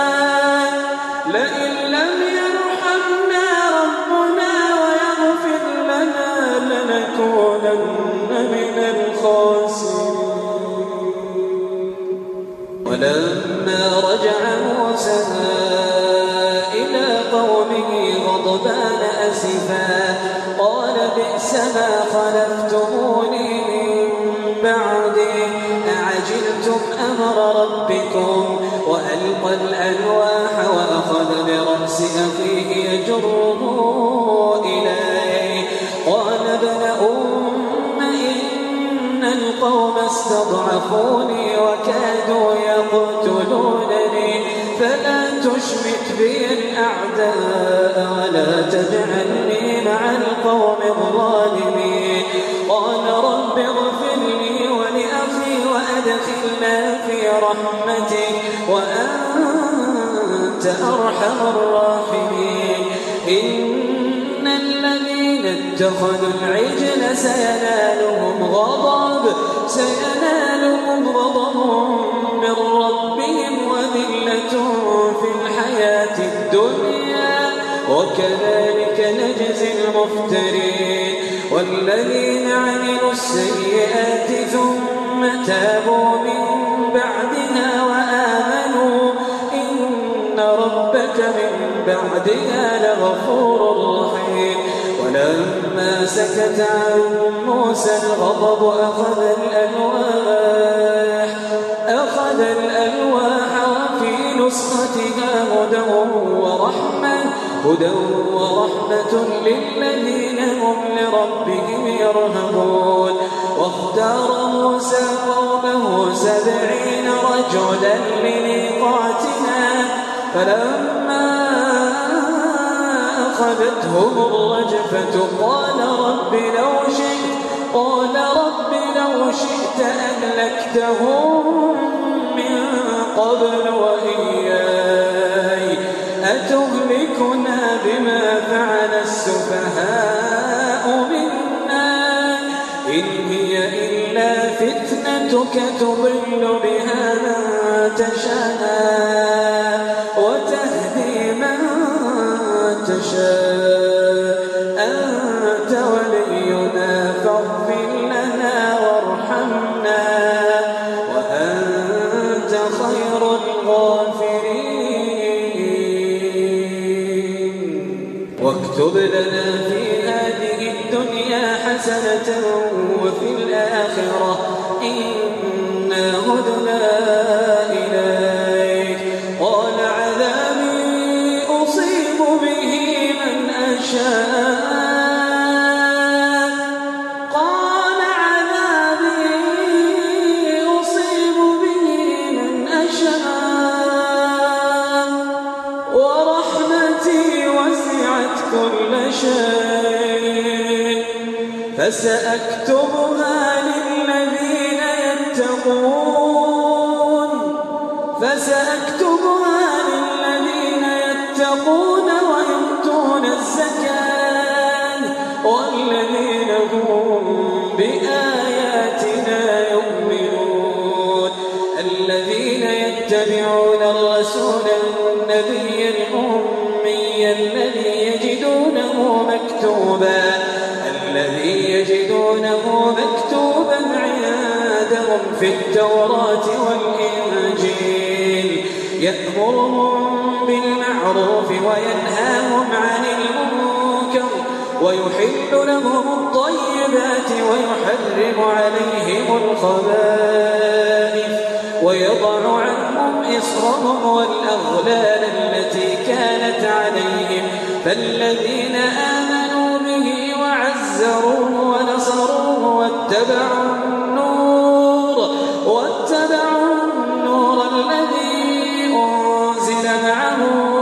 [SPEAKER 2] لنكونن من الخاسرين ولما رجع موسى إلى قومه غضبان أسفا قال بئس ما خلفتموني من بعدي أعجلتم أمر ربكم وألقى الألواح وأخذ برأس أخيه يجره إليه قال ابن أم إن القوم استضعفوني وكادوا يقتلونني فلا تشمت بي الأعداء ولا تجعلني مع القوم الظالمين قال رب اغفر لي ولأخي وأدخلنا في رحمتك وأنت أرحم الراحمين إن الذين اتخذوا العجل سينالهم غضب من ربهم وذلة في الحياة الدنيا وكذلك نجزي المفترين والذين عملوا السيئات ثم تابوا من بعدها وآمنوا إن ربك من بعدها لغفور رحيم ولما سكت عن موسى الغضب أخذ الألواح وفي نسختها هدى ورحمة للذين هم لربهم يرهبون واختار موسى قومه 70 رجلا لميقاتنا فلما أخذتهم الرجفة قال رب لو شئت أهلكتهم من قبل وإياي أتهلكنا بما فعل السفهاء منا إن هي إلا فتنتك تضل بها من تشاء وتهدي من تشاء أنت ولينا فاغفر لنا وارحمنا وأنت خير الغافرين واكتب لنا في هذه الدنيا حسنة وفي الآخرة إنا هدنا إليك قال عذابي أصيب به من أشاء فسأكتبها للذين يتقون ويؤتون الزكاة والذين هم بآياتنا يؤمنون الذين يتبعون الرسول النبي الأمي الذي يجدونه مكتوبا عندهم في التوراة والإنجيل يأمرهم بالمعروف وينهاهم عن المنكر ويحل لهم الطيبات ويحرم عليهم الخبائث ويضع عنهم إصرهم والأغلال التي كانت عليهم فالذين آمنوا به وعزروه ونصروه واتبعوا النور الذي أنزل معه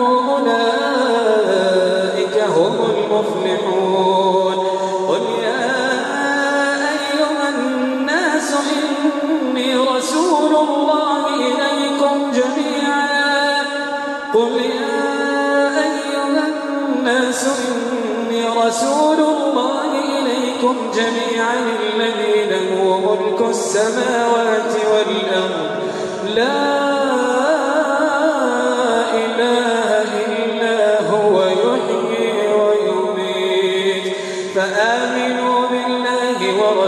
[SPEAKER 2] أولئك هم المفلحون قل يا أيها الناس إني رسول الله إليكم جميعا الذي له ملك السماوات والأرض لا إله إلا هو يحيي ويميت فآمنوا بالله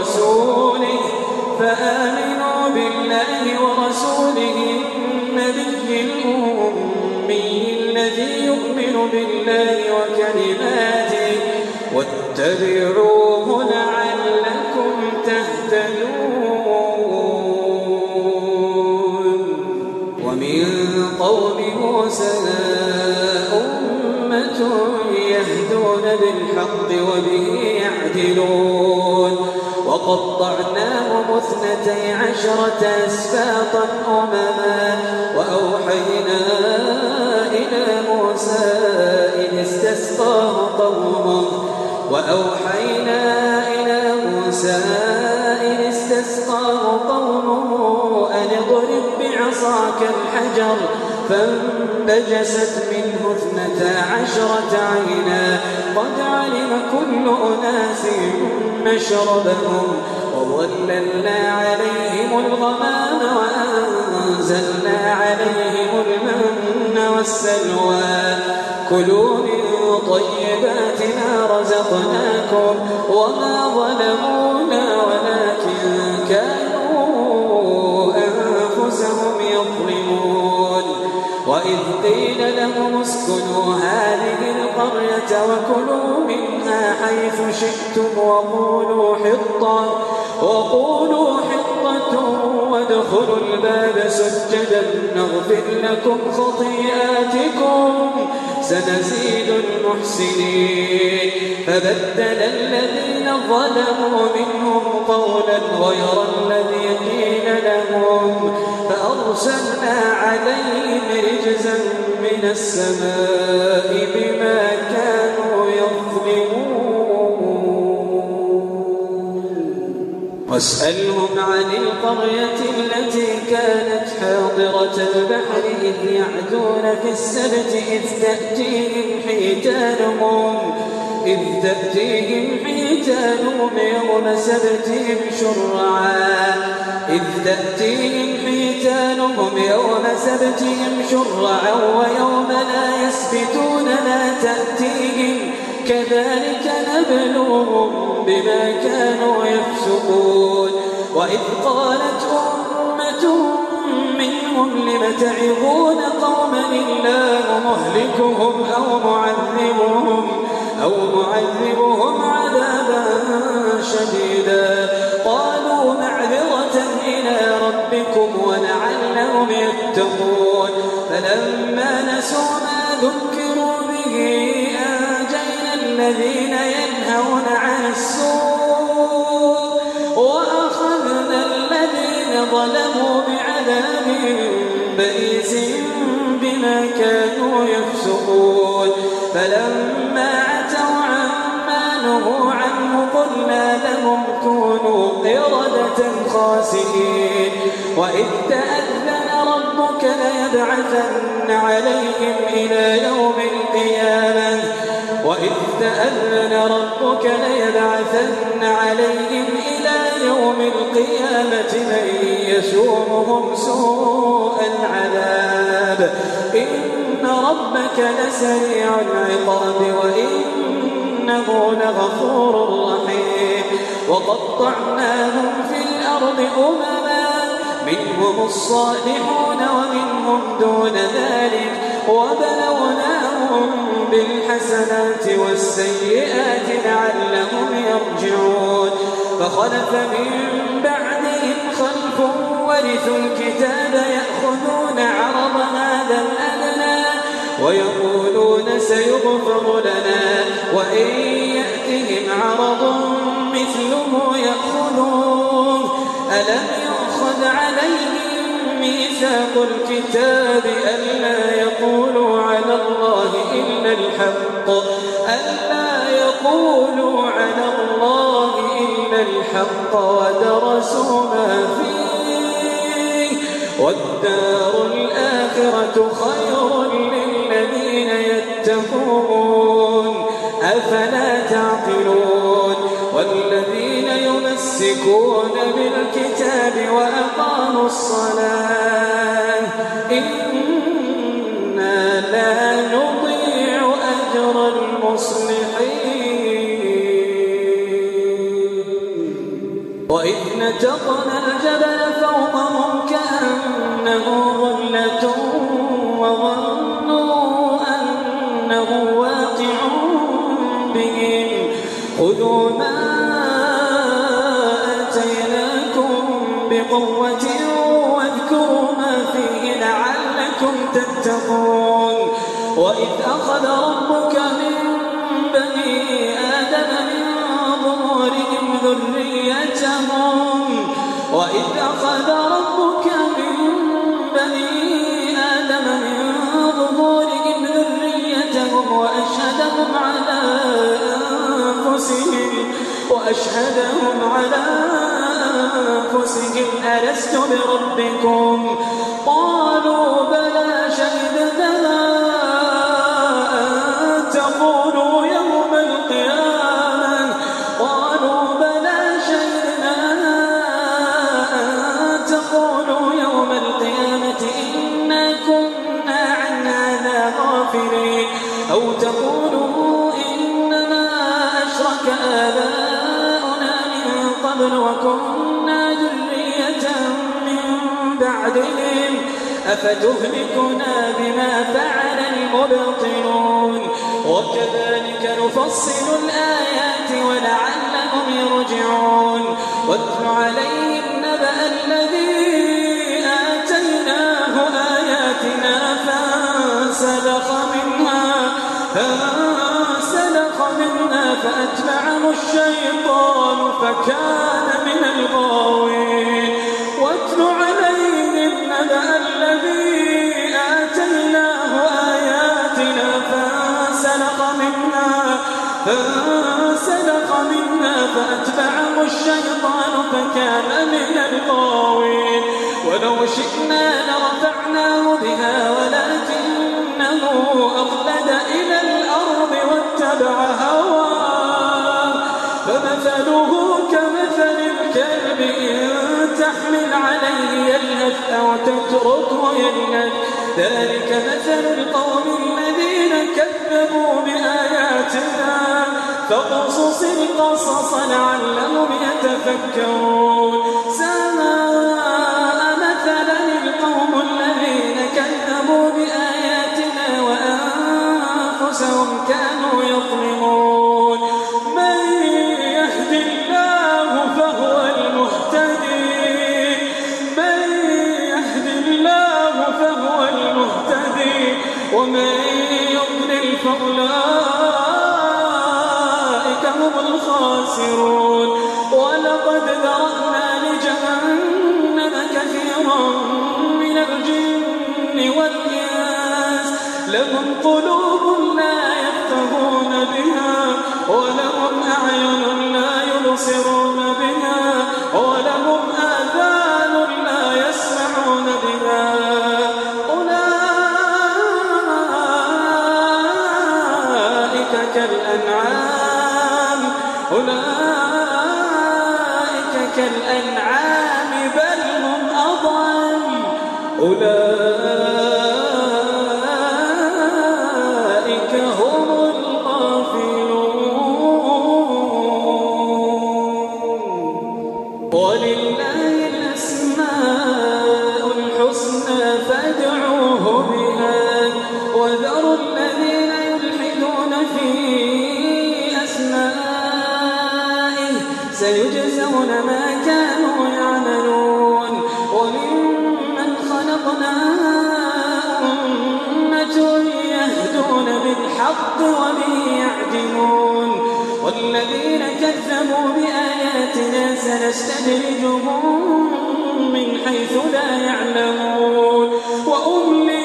[SPEAKER 2] ورسوله النبي الأمي الذي يؤمن بالله وكلماته واتبعوه لعلكم تهتدون. موسى أمة يهدون بالحق وبه يعدلون وقطعناهم 12 أسباطا أمما وأوحينا إلى موسى إذ استسقاه قومه أن اضرب بعصاك الحجر فانبجست منه 12 عينا قد علم كل أناس مشربهم وظللنا عليهم الغمام وأنزلنا عليهم المن والسلوى كلوا من طيبات ما رزقناكم وما ظلمونا ولكن كانوا أنفسهم يظلمون وإذ قيل لهم اسكنوا هذه القرية وكلوا منها حيث شئتم وقولوا حطة وادخلوا الباب سجدا نغفر لكم خطيئاتكم سنزيد المحسنين فبدل الذين ظلموا منهم قولا غير الذي قيل لهم فأرسلنا عليهم رجزا من السماء بما كانوا يظلمون واسألهم عن القرية التي كانت حاضرة البحر إذ يعدون في السبت إذ تأتيهم حيتانهم يوم سبتهم شرعا ويوم لا يسبتون لا تأتيهم كذلك نبلوهم بما كانوا يفسقون وإذ قالت أمة منهم لم تعظون قوما الله مهلكهم أو معذبهم عذابا شديدا قالوا معذرة إلى ربكم ولعلهم يتقون فلما نسوا ما ذكروا به أنجينا الذين ينهون عن السوء وأخذنا الذين ظلموا بعذاب بئيس بما كانوا يفسقون فلما عتوا عما نهوا عنه قلنا لهم كونوا قردة خاسئين وإذ تأذن ربك ليبعثن عليهم إلى يوم القيامة من يسومهم سوء العذاب إن ربك لسريع العقاب وإنه لغفور رحيم وقطعناهم في الأرض أمما منهم الصالحون ومنهم دون ذلك وبلوناهم بالحسنات والسيئات لعلهم يرجعون فخلف من بعدهم خلف ورثوا الكتاب يأخذون عرض هذا الأدنى ويقولون سيغفر لنا وإن يأتهم عرض مثله يأخذوه ألم يؤخذ عليهم ميثاق الكتاب ألا يقولوا على الله إلا الحق ودرسوا ما فيه والدار الآخرة خير للذين يتقون أفلا تعقلون والذين يمسكون بالكتاب وأقاموا الصلاة إنا لا نضيع أجر المصلحين وإذ نتقنا الجبل فوقهم كأنه ظلة وظنوا أنه واقع بهم خذوا ما آتيناكم بقوة واذكروا ما فيه لعلكم لعلكم تتقون وإذ أخذ ربك من بني آدم من ظهورهم ذريتهم وأشهدهم على أنفسهم ألست بربكم قالوا بلى شهدنا أن تقولوا يوم القيامة إنا كنا عن هذا غافلين أو تقولوا إنما أشرك آباؤنا من قبل وكنا ذرية من بعدهم أفتهلكنا بما فعل المبطلون وكذلك نفصل الآيات ولعلهم يرجعون واتل عليهم نبأ الذي آتيناه آياتنا فانسلخ منها فأتبعه الشيطان فكان من الغاوين واتل عليهم نبأ الذي آتيناه آياتنا فانسلخ منها فأتبعه الشيطان فكان من الغاوين ولو شئنا لرفعناه بها ولكنه أخلد إلى الأرض واتبع هواه فمثله كمثل الكلب إن تحمل عليه يلهث أو تتركه يلهث ذلك مثل القوم الذين كذبوا بآياتنا فاقصص القصص لعلهم يتفكرون ساء مثلا القوم الذين كذبوا بآياتنا وأنفسهم كانوا يظلمون من يهد الله فهو المهتدي ومن يضلل فأولئك هم الخاسرون ولقد ذرأنا لجهنم كثيرا من الجن والإنس لهم قلوب لا يفقهون بها ولهم أعين لا يبصرون بها ولهم آذان لا يسمعون بها أولئك كالأنعام بل هم أضل أولئك هم الغافلون ولله الأسماء الحسنى فادعوه بها وذروا الذين يلحدون في أسمائه سيجزون ما كانوا يعملون وممن خلقنا أمة يهدون بالحق وبه يعدلون والذين كذبوا بآياتنا سنستدرجهم من حيث لا يعلمون وأملي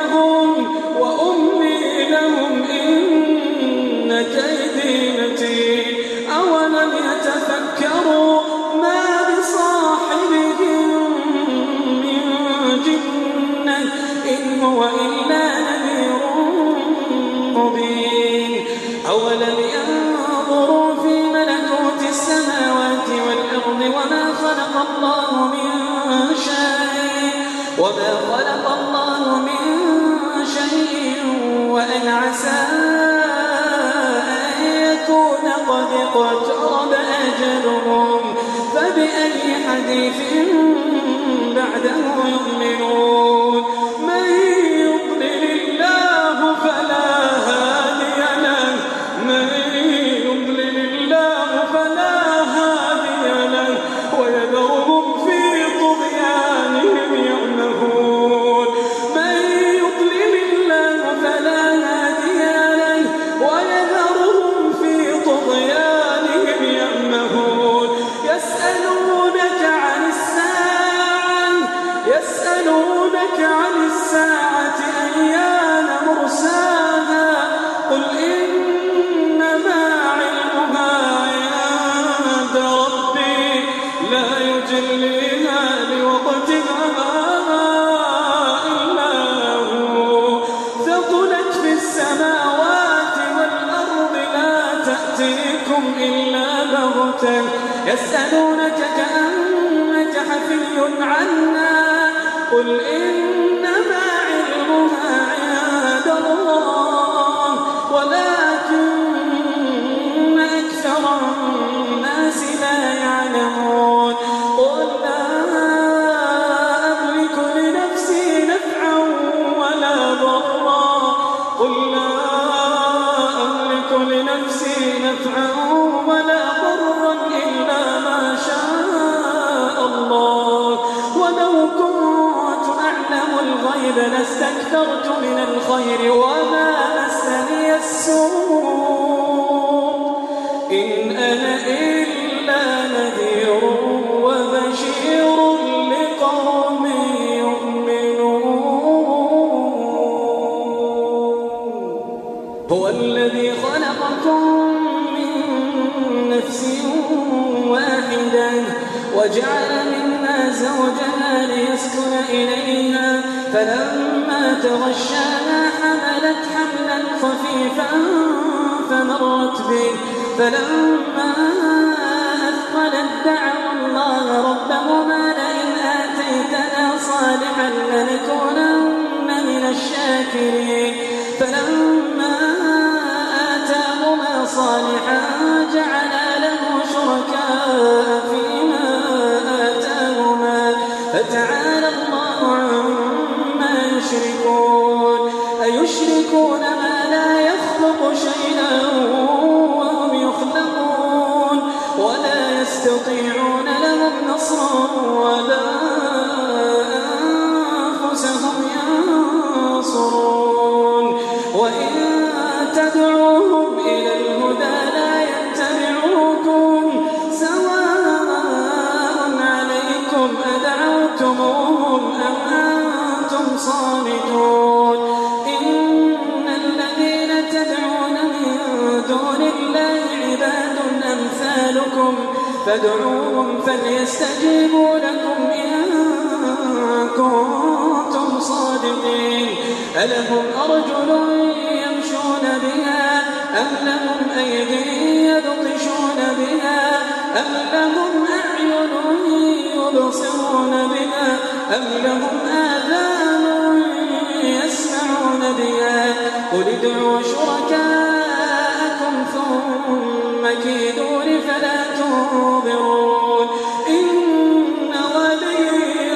[SPEAKER 2] لهم إن كيدي متين أولم يتفكروا ما بصاحبهم من جنة إن هو إلا نذير مبين أولم ينظروا في ملكوت السماوات والأرض وما خلق الله من شيء وأن عسى أن يكون قد اقترب أجلهم فبأي حديث بعده يؤمنون من يضلل الله فلا هادي له ويذرهم في طغيانهم يعمهون من يسألونك عن الساعة أيان مرساها قل إنما علمها عند ربي لا يجليها لوقتها إلا هو ثقلت في السماوات والأرض لا تأتيكم إلا بغتة يسألونك كأنك حفي عنها قل إنما علمها عند الله ولكن أكثر الناس لا يعلمون قل لا أملك لنفسي نفعا ولا ضرا قل لا أملك لنفسي نفعا ولا ضرا إلا ما شاء الله ولو كنت أعلم الغيب لاستكثرت من الخير وما مسني السوء إن أنا إلا نذير وبشير لقوم يؤمنون هو الذي خلقكم من نفس واحدة وجعل منها زوجها ليسكن إليها فلما تغشاها حملت حملا خفيفا فمرت به فلما أثقلت دعوا الله ربهما لئن آتيتنا صالحا لنكونن من الشاكرين فلما آتاهما صالحا جعلا له شركاء فيما آتاهما فتعالى الله عما يشركون أيشركون ما لا يخلق شيئا وهم يخلقون ولا يستطيعون لهم نصرا ولا أنفسهم ينصرون وإن تدعوهم إلى الهدى لا يتبعوكم سواء عليكم أدعوتموهم أم أنتم صامتون إن الذين تدعون من دون الله عباد أمثالكم فادعوهم فليستجيبوا لكم إن كنتم صادقين ألهم أرجل يمشون بها أم لهم أيدي يبطشون بها أم لهم أعين يبصرون بها أم لهم آذان يسمعون بها قل ادعوا شركاءكم ثم كيدون فلا تنظرون إن ولي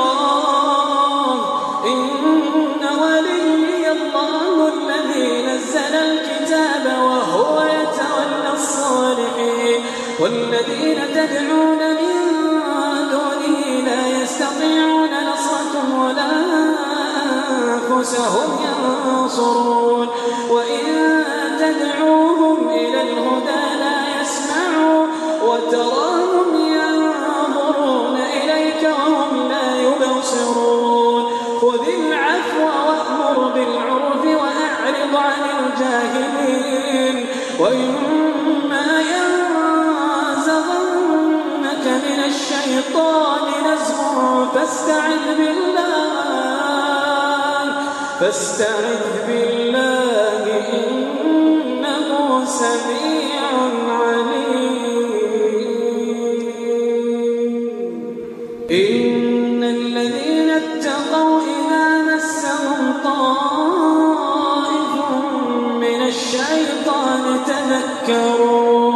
[SPEAKER 2] الله الذي نزل الكتاب وهو يتولى الصالحين والذين تدعون من دونه لا يستطيعون نصركم ولا أنفسهم ينصرون وإن تدعوهم إلى الهدى لا يسمعوا وتراهم ينظرون إليك وهم لا يبصرون خذ العفو وأمر بالعرف وأعرض عن الجاهلين وإما ينزغنك من الشيطان نزغ فاستعذ بالله إنه سميع عليم إن الذين اتقوا إذا مسهم طائف من الشيطان تذكروا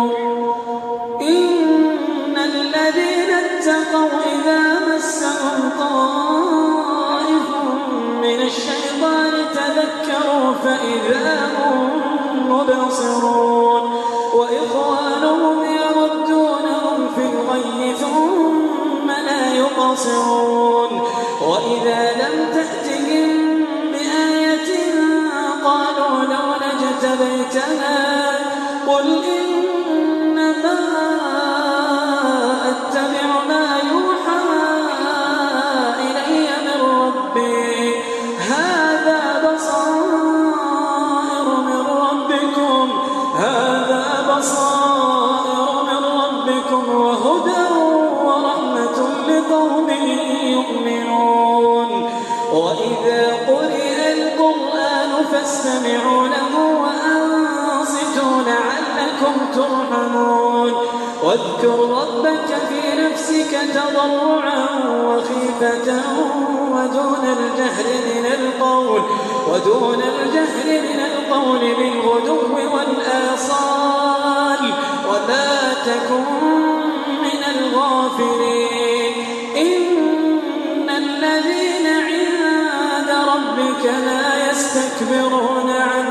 [SPEAKER 2] إن الذين اتقوا إذا مسهم طائف من الشيطان تذكروا فإذا هم مبصرون وإخوانهم يردونهم في الغي ثم لا يقصرون وإذا لم تأتهم بآية قالوا لولا اجتبيتها قل إنما أتبع ما يوحى إلي من وإذا قرئ القرآن فاستمعوا له وأنصتوا لعلكم ترحمون واذكر ربك في نفسك تضرعا وخيفة ودون الجهر من القول بالغدو والآصال ولا تكن من الغافلين إن الذين عند ربك لا يستكبرون عن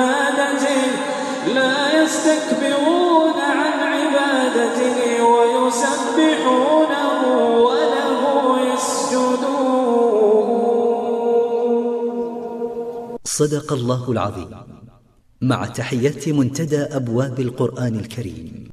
[SPEAKER 2] عبادته ويسبحونه وله يسجدون.
[SPEAKER 1] صدق الله العظيم. مع تحيات منتدى أبواب القرآن الكريم.